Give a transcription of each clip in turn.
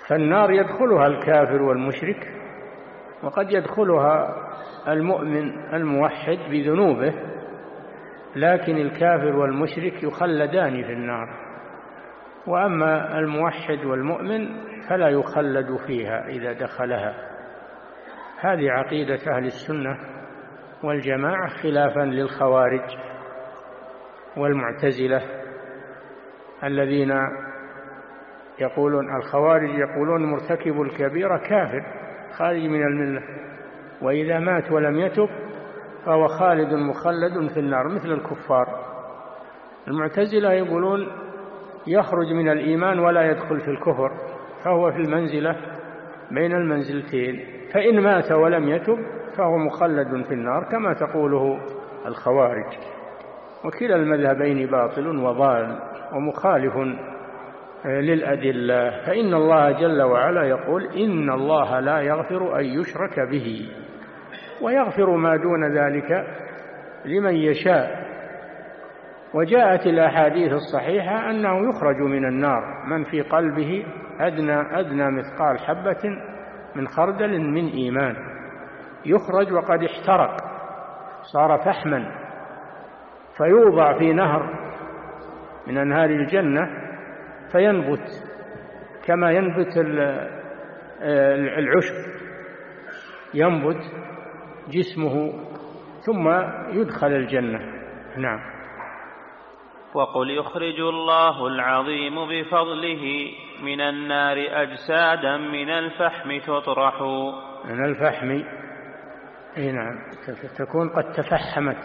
فالنار يدخلها الكافر والمشرك، وقد يدخلها المؤمن الموحد بذنوبه، لكن الكافر والمشرك يخلدان في النار، وأما الموحد والمؤمن فلا يخلد فيها إذا دخلها. هذه عقيدة أهل السنة والجماعة، خلافا للخوارج والمعتزلة الذين يقولون، الخوارج يقولون مرتكب الكبيرة كافر خارج من الملة، وإذا مات ولم يتب فهو خالد مخلد في النار مثل الكفار. المعتزلة يقولون يخرج من الإيمان ولا يدخل في الكفر، فهو في المنزلة بين المنزلتين، فإن مات ولم يتب فهو مخلد في النار كما تقوله الخوارج. وكلا المذهبين باطل وضال ومخالف للأدلة، فإن الله جل وعلا يقول: إن الله لا يغفر أن يشرك به ويغفر ما دون ذلك لمن يشاء. وجاءت الأحاديث الصحيحة أنه يخرج من النار من في قلبه أدنى مثقال حبة من خردل من إيمان، يخرج وقد احترق صار فحما، فيوضع في نهر من أنهار الجنة فينبت كما ينبت العشب، ينبت جسمه ثم يدخل الجنة. نعم. وقل يخرج الله العظيم بفضله من النار أجسادا من الفحم تطرح. من الفحم، نعم، تكون قد تفحمت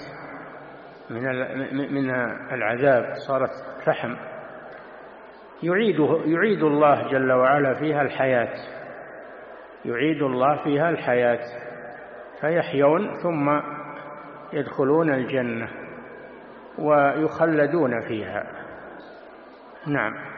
من العذاب، صارت فحم، يعيد الله جل وعلا فيها الحياة، يعيد الله فيها الحياة فيحيون ثم يدخلون الجنة ويخلدون فيها. نعم.